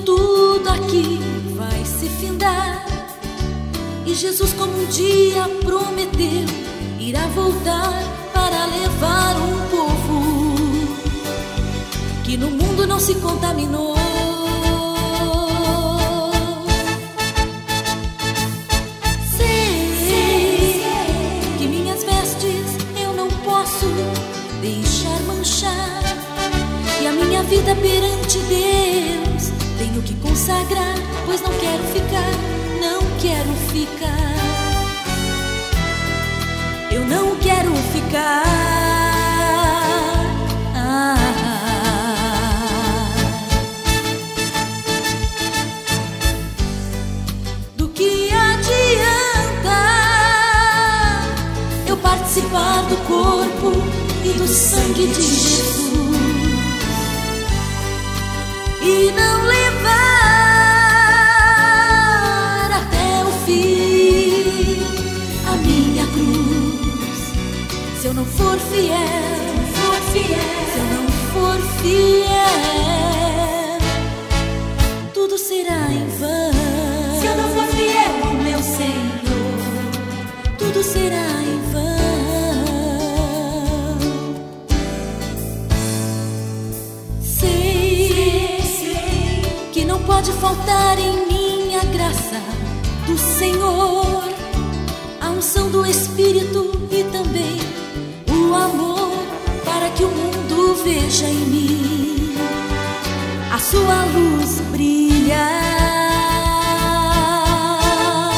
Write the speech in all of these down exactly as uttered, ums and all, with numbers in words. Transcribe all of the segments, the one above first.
tudo aqui vai se findar. E Jesus, como um dia prometeu, irá voltar para levar um povo que no mundo não se contaminou. Sei que minhas vestes eu não posso deixar manchar, e a minha vida perante Deus tenho que consagrar, pois não quero ficar, não quero ficar, eu não quero ficar. Ah, do que adianta eu participar do corpo e do sangue de Jesus e não levar até o fim a minha cruz? Se eu não for fiel, for fiel, se eu não for fiel, tudo será em vão. Se eu não for fiel ao meu Senhor, tudo será em vão. Não pode faltar em minha graça do Senhor a unção do Espírito e também o amor, para que o mundo veja em mim a sua luz brilhar.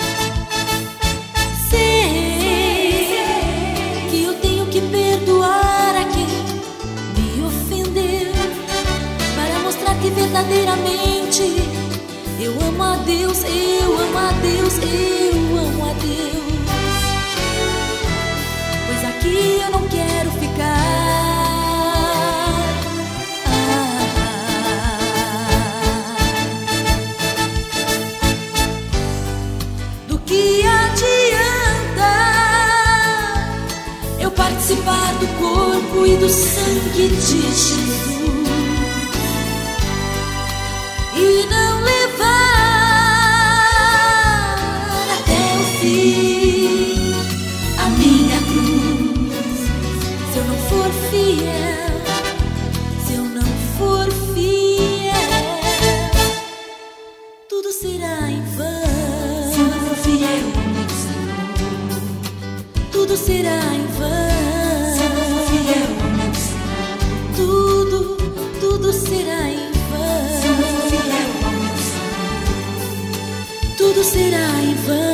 Sei que eu tenho que perdoar a quem me ofendeu, para mostrar que verdadeiramente eu amo a Deus, eu amo a Deus, eu amo a Deus. Pois aqui eu não quero ficar. Ah, do que adianta eu participar do corpo e do sangue de Jesus e não levar até o fim a minha cruz? Se eu não for fiel, se eu não for fiel, tudo será em vão. Se eu não for fiel ao meu Senhor, tudo será em vão. Se eu não for fiel ao meu Senhor, tudo, tudo será em vão. Tudo será em vão.